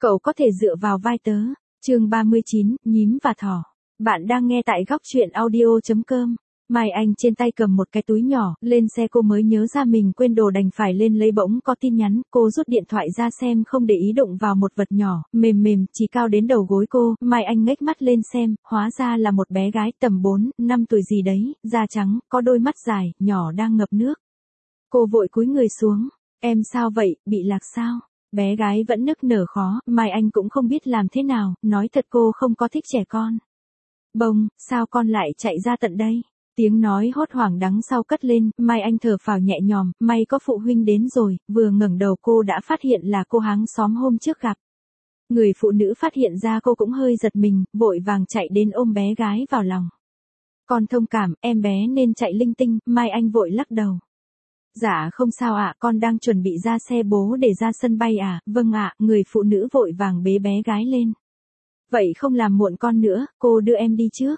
Cậu có thể dựa vào vai tớ. Chương 39, nhím và thỏ. Bạn đang nghe tại góc truyện audio.com. Mai Anh trên tay cầm một cái túi nhỏ, lên xe cô mới nhớ ra mình quên đồ đành phải lên lấy, bỗng có tin nhắn, cô rút điện thoại ra xem không để ý đụng vào một vật nhỏ, mềm mềm, chỉ cao đến đầu gối cô. Mai Anh ngếch mắt lên xem, hóa ra là một bé gái tầm 4, 5 tuổi gì đấy, da trắng, có đôi mắt dài, nhỏ đang ngập nước. Cô vội cúi người xuống, em sao vậy, bị lạc sao? Bé gái vẫn nức nở khó, Mai Anh cũng không biết làm thế nào, nói thật cô không có thích trẻ con. Bông, sao con lại chạy ra tận đây? Tiếng nói hốt hoảng đằng sau cất lên, Mai Anh thở phào nhẹ nhõm, may có phụ huynh đến rồi, vừa ngẩng đầu cô đã phát hiện là cô hàng xóm hôm trước gặp. Người phụ nữ phát hiện ra cô cũng hơi giật mình, vội vàng chạy đến ôm bé gái vào lòng. Con thông cảm, em bé nên chạy linh tinh, Mai Anh vội lắc đầu. Dạ không sao ạ, con đang chuẩn bị ra xe bố để ra sân bay à, vâng ạ, người phụ nữ vội vàng bế bé gái lên. Vậy không làm muộn con nữa, cô đưa em đi trước.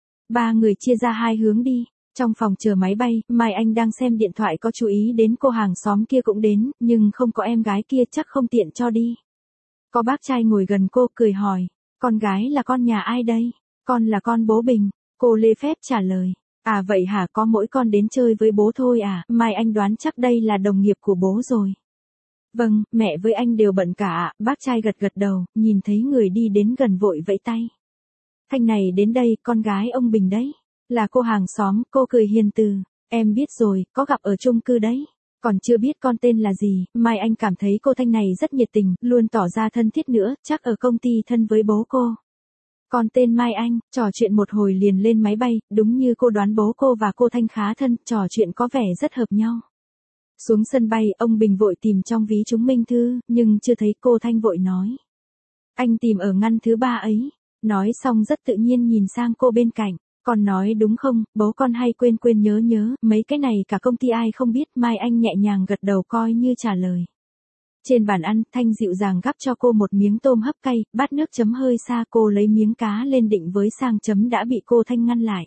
Ba người chia ra hai hướng đi. Trong phòng chờ máy bay, Mai Anh đang xem điện thoại có chú ý đến cô hàng xóm kia cũng đến, nhưng không có em gái kia chắc không tiện cho đi. Có bác trai ngồi gần cô cười hỏi, con gái là con nhà ai đây? Con là con bố Bình, cô lê phép trả lời. À vậy hả, có mỗi con đến chơi với bố thôi à, Mai Anh đoán chắc đây là đồng nghiệp của bố rồi. Vâng, mẹ với anh đều bận cả ạ, bác trai gật gật đầu, nhìn thấy người đi đến gần vội vẫy tay. Thanh này đến đây, con gái ông Bình đấy. Là cô hàng xóm, cô cười hiền từ. Em biết rồi, có gặp ở chung cư đấy. Còn chưa biết con tên là gì, Mai Anh cảm thấy cô Thanh này rất nhiệt tình, luôn tỏ ra thân thiết nữa, chắc ở công ty thân với bố cô. Con tên Mai Anh, trò chuyện một hồi liền lên máy bay, đúng như cô đoán bố cô và cô Thanh khá thân, trò chuyện có vẻ rất hợp nhau. Xuống sân bay, ông Bình vội tìm trong ví chúng minh thư, nhưng chưa thấy, cô Thanh vội nói. Anh tìm ở ngăn thứ 3 ấy. Nói xong rất tự nhiên nhìn sang cô bên cạnh. Con nói đúng không, bố con hay quên quên nhớ nhớ, mấy cái này cả công ty ai không biết. Mai Anh nhẹ nhàng gật đầu coi như trả lời. Trên bàn ăn, Thanh dịu dàng gắp cho cô một miếng tôm hấp cay, bát nước chấm hơi xa, cô lấy miếng cá lên định với sang chấm đã bị cô Thanh ngăn lại.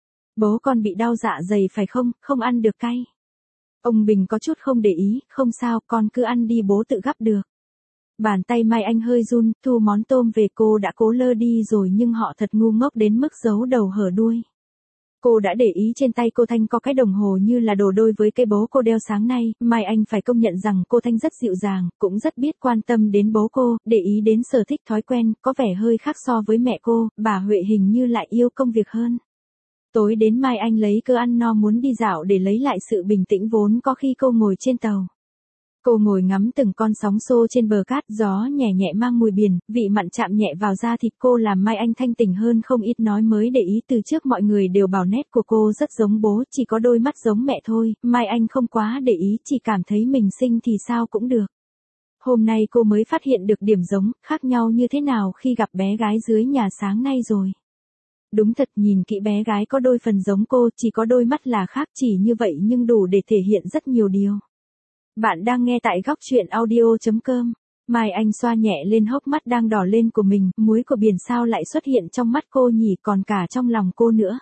Bố con bị đau dạ dày phải không, không ăn được cay. Ông Bình có chút không để ý, không sao, con cứ ăn đi, bố tự gắp được. Bàn tay Mai Anh hơi run, thu món tôm về, cô đã cố lơ đi rồi nhưng họ thật ngu ngốc đến mức giấu đầu hở đuôi. Cô đã để ý trên tay cô Thanh có cái đồng hồ như là đồ đôi với cái bố cô đeo sáng nay, Mai Anh phải công nhận rằng cô Thanh rất dịu dàng, cũng rất biết quan tâm đến bố cô, để ý đến sở thích thói quen, có vẻ hơi khác so với mẹ cô, bà Huệ hình như lại yêu công việc hơn. Tối đến Mai Anh lấy cơ ăn no muốn đi dạo để lấy lại sự bình tĩnh vốn có khi cô ngồi trên tàu. Cô ngồi ngắm từng con sóng xô trên bờ cát, gió nhẹ nhẹ mang mùi biển, vị mặn chạm nhẹ vào da thịt cô làm Mai Anh thanh tỉnh hơn không ít, nói mới để ý từ trước mọi người đều bảo nét của cô rất giống bố, chỉ có đôi mắt giống mẹ thôi, Mai Anh không quá để ý, chỉ cảm thấy mình xinh thì sao cũng được. Hôm nay cô mới phát hiện được điểm giống, khác nhau như thế nào khi gặp bé gái dưới nhà sáng nay rồi. Đúng thật, nhìn kỹ bé gái có đôi phần giống cô, chỉ có đôi mắt là khác, chỉ như vậy nhưng đủ để thể hiện rất nhiều điều. Bạn đang nghe tại góc truyện audio.com. Mai Anh xoa nhẹ lên hốc mắt đang đỏ lên của mình, muối của biển sao lại xuất hiện trong mắt cô nhỉ, còn cả trong lòng cô nữa.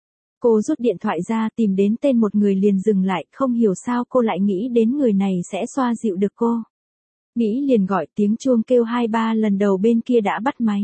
Cô rút điện thoại ra tìm đến tên một người liền dừng lại, không hiểu sao cô lại nghĩ đến người này sẽ xoa dịu được cô. Nghĩ liền gọi, tiếng chuông kêu 2-3 lần, đầu bên kia đã bắt máy.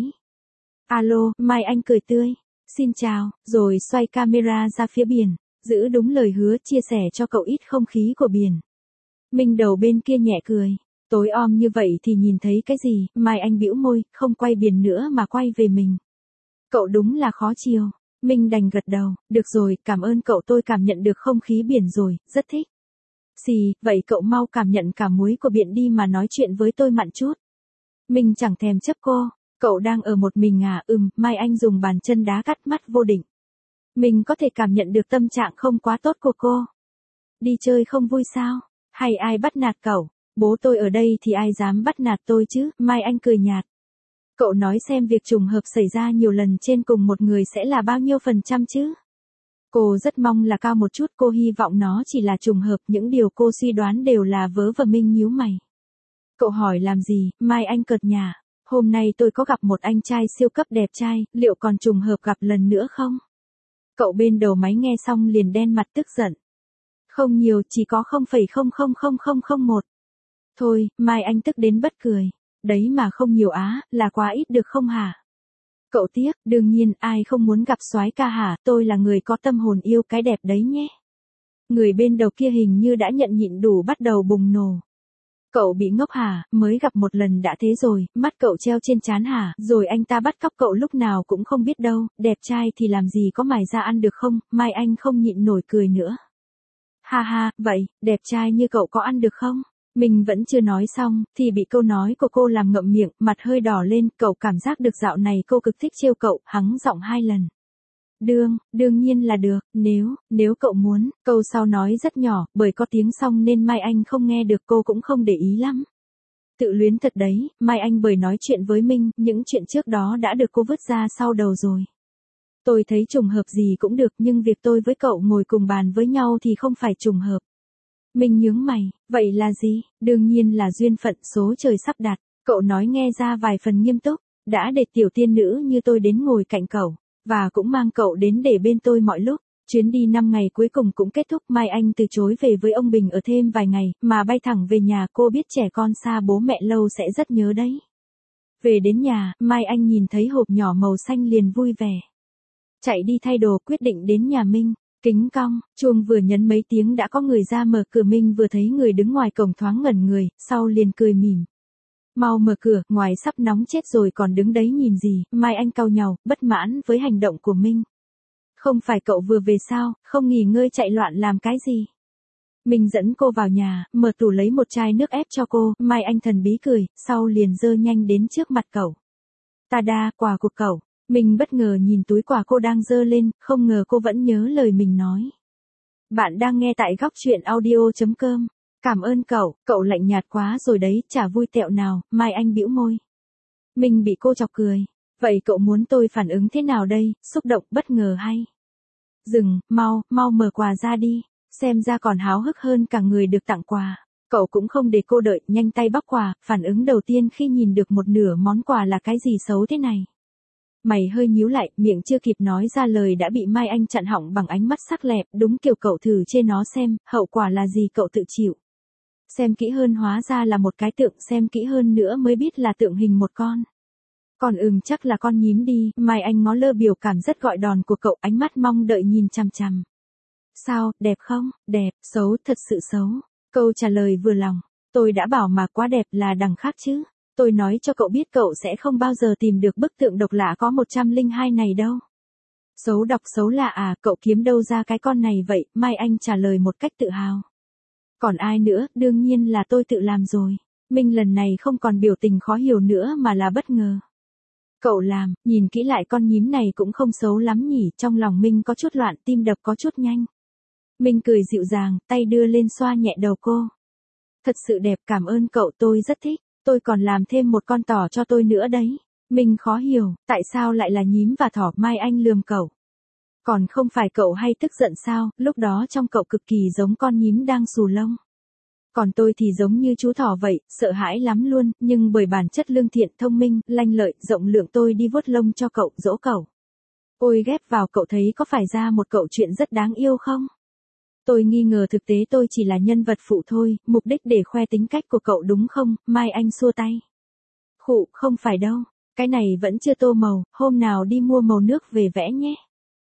Alo, Mai Anh cười tươi. Xin chào, rồi xoay camera ra phía biển, giữ đúng lời hứa chia sẻ cho cậu ít không khí của biển. Minh đầu bên kia nhẹ cười. Tối om như vậy thì nhìn thấy cái gì, Mai Anh bĩu môi, không quay biển nữa mà quay về mình. Cậu đúng là khó chiều. Minh đành gật đầu, được rồi, cảm ơn cậu, tôi cảm nhận được không khí biển rồi, rất thích. Xì, vậy cậu mau cảm nhận cả muối của biển đi mà nói chuyện với tôi mặn chút. Minh chẳng thèm chấp cô, cậu đang ở một mình à, Mai Anh dùng bàn chân đá cắt mắt vô định. Mình có thể cảm nhận được tâm trạng không quá tốt của cô. Đi chơi không vui sao? Hay ai bắt nạt cậu? Bố tôi ở đây thì ai dám bắt nạt tôi chứ? Mai Anh cười nhạt. Cậu nói xem việc trùng hợp xảy ra nhiều lần trên cùng một người sẽ là bao nhiêu % chứ? Cô rất mong là cao một chút, cô hy vọng nó chỉ là trùng hợp, những điều cô suy đoán đều là vớ vẩn. Minh nhíu mày. Cậu hỏi làm gì? Mai Anh cợt nhả. Hôm nay tôi có gặp một anh trai siêu cấp đẹp trai, liệu còn trùng hợp gặp lần nữa không? Cậu bên đầu máy nghe xong liền đen mặt tức giận. Không nhiều, chỉ có 0,000001. Thôi, Mai Anh tức đến bật cười. Đấy mà không nhiều á, là quá ít được không hả? Cậu tiếc, đương nhiên ai không muốn gặp soái ca hả, tôi là người có tâm hồn yêu cái đẹp đấy nhé. Người bên đầu kia hình như đã nhận nhịn đủ bắt đầu bùng nổ. Cậu bị ngốc hả, mới gặp một lần đã thế rồi, mắt cậu treo trên trán hả, rồi anh ta bắt cóc cậu lúc nào cũng không biết đâu, đẹp trai thì làm gì có mài ra ăn được không, Mai Anh không nhịn nổi cười nữa. Ha ha, vậy, đẹp trai như cậu có ăn được không? Mình vẫn chưa nói xong, thì bị câu nói của cô làm ngậm miệng, mặt hơi đỏ lên, cậu cảm giác được dạo này cô cực thích trêu cậu, hắng giọng 2 lần. Đương nhiên là được, nếu cậu muốn, câu sau nói rất nhỏ, bởi có tiếng xong nên Mai Anh không nghe được cô cũng không để ý lắm. Tự luyến thật đấy, Mai Anh bởi nói chuyện với Minh, những chuyện trước đó đã được cô vứt ra sau đầu rồi. Tôi thấy trùng hợp gì cũng được nhưng việc tôi với cậu ngồi cùng bàn với nhau thì không phải trùng hợp. Minh nhướng mày, vậy là gì? Đương nhiên là duyên phận số trời sắp đặt, cậu nói nghe ra vài phần nghiêm túc, đã để tiểu tiên nữ như tôi đến ngồi cạnh cậu, và cũng mang cậu đến để bên tôi mọi lúc. Chuyến đi 5 ngày cuối cùng cũng kết thúc, Mai Anh từ chối về với ông Bình ở thêm vài ngày, mà bay thẳng về nhà, cô biết trẻ con xa bố mẹ lâu sẽ rất nhớ đấy. Về đến nhà, Mai Anh nhìn thấy hộp nhỏ màu xanh liền vui vẻ. Chạy đi thay đồ quyết định đến nhà Minh. Kính cong, chuông vừa nhấn mấy tiếng đã có người ra mở cửa. Minh vừa thấy người đứng ngoài cổng thoáng ngẩn người, sau liền cười mỉm. Mau mở cửa, ngoài sắp nóng chết rồi còn đứng đấy nhìn gì, Mai Anh cau nhàu, bất mãn với hành động của Minh. Không phải cậu vừa về sao, không nghỉ ngơi chạy loạn làm cái gì. Minh dẫn cô vào nhà, mở tủ lấy một chai nước ép cho cô, Mai Anh thần bí cười, sau liền dơ nhanh đến trước mặt cậu. Tada, quà của cậu. Mình bất ngờ nhìn túi quà cô đang dơ lên, không ngờ cô vẫn nhớ lời mình nói. Bạn đang nghe tại góc chuyện audio.com. Cảm ơn cậu lạnh nhạt quá rồi đấy, chả vui tẹo nào, Mai Anh bĩu môi. Mình bị cô chọc cười. Vậy cậu muốn tôi phản ứng thế nào đây, xúc động, bất ngờ hay? Dừng, mau mở quà ra đi, xem ra còn háo hức hơn cả người được tặng quà. Cậu cũng không để cô đợi, nhanh tay bóc quà, phản ứng đầu tiên khi nhìn được một nửa món quà là cái gì xấu thế này. Mày hơi nhíu lại, miệng chưa kịp nói ra lời đã bị Mai Anh chặn họng bằng ánh mắt sắc lẹm, đúng kiểu cậu thử chê nó xem, hậu quả là gì cậu tự chịu. Xem kỹ hơn hóa ra là một cái tượng, xem kỹ hơn nữa mới biết là tượng hình một con. Còn chắc là con nhím đi, Mai Anh ngó lơ biểu cảm rất gọi đòn của cậu, ánh mắt mong đợi nhìn chằm chằm. Sao, đẹp không? Đẹp, xấu, thật sự xấu. Câu trả lời vừa lòng, tôi đã bảo mà quá đẹp là đằng khác chứ. Tôi nói cho cậu biết cậu sẽ không bao giờ tìm được bức tượng độc lạ có 102 này đâu. Xấu đọc xấu lạ à, cậu kiếm đâu ra cái con này vậy, Mai Anh trả lời một cách tự hào. Còn ai nữa, đương nhiên là tôi tự làm rồi. Minh lần này không còn biểu tình khó hiểu nữa mà là bất ngờ. Cậu làm, nhìn kỹ lại con nhím này cũng không xấu lắm nhỉ, trong lòng Minh có chút loạn, tim đập có chút nhanh. Minh cười dịu dàng, tay đưa lên xoa nhẹ đầu cô. Thật sự đẹp, cảm ơn cậu, tôi rất thích. Tôi còn làm thêm một con thỏ cho tôi nữa đấy. Mình khó hiểu, tại sao lại là nhím và thỏ, Mai Anh lườm cậu. Còn không phải cậu hay tức giận sao, lúc đó trong cậu cực kỳ giống con nhím đang xù lông. Còn tôi thì giống như chú thỏ vậy, sợ hãi lắm luôn, nhưng bởi bản chất lương thiện, thông minh, lanh lợi, rộng lượng tôi đi vuốt lông cho cậu, dỗ cậu. Ôi ghép vào, cậu thấy có phải ra một cậu chuyện rất đáng yêu không? Tôi nghi ngờ thực tế tôi chỉ là nhân vật phụ thôi, mục đích để khoe tính cách của cậu đúng không? Mai Anh xua tay. Khụ, không phải đâu, cái này vẫn chưa tô màu, hôm nào đi mua màu nước về vẽ nhé.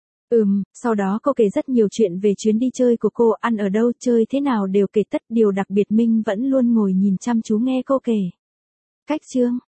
Sau đó cô kể rất nhiều chuyện về chuyến đi chơi của cô, ăn ở đâu, chơi thế nào đều kể tất, điều đặc biệt Minh vẫn luôn ngồi nhìn chăm chú nghe cô kể. Cách chương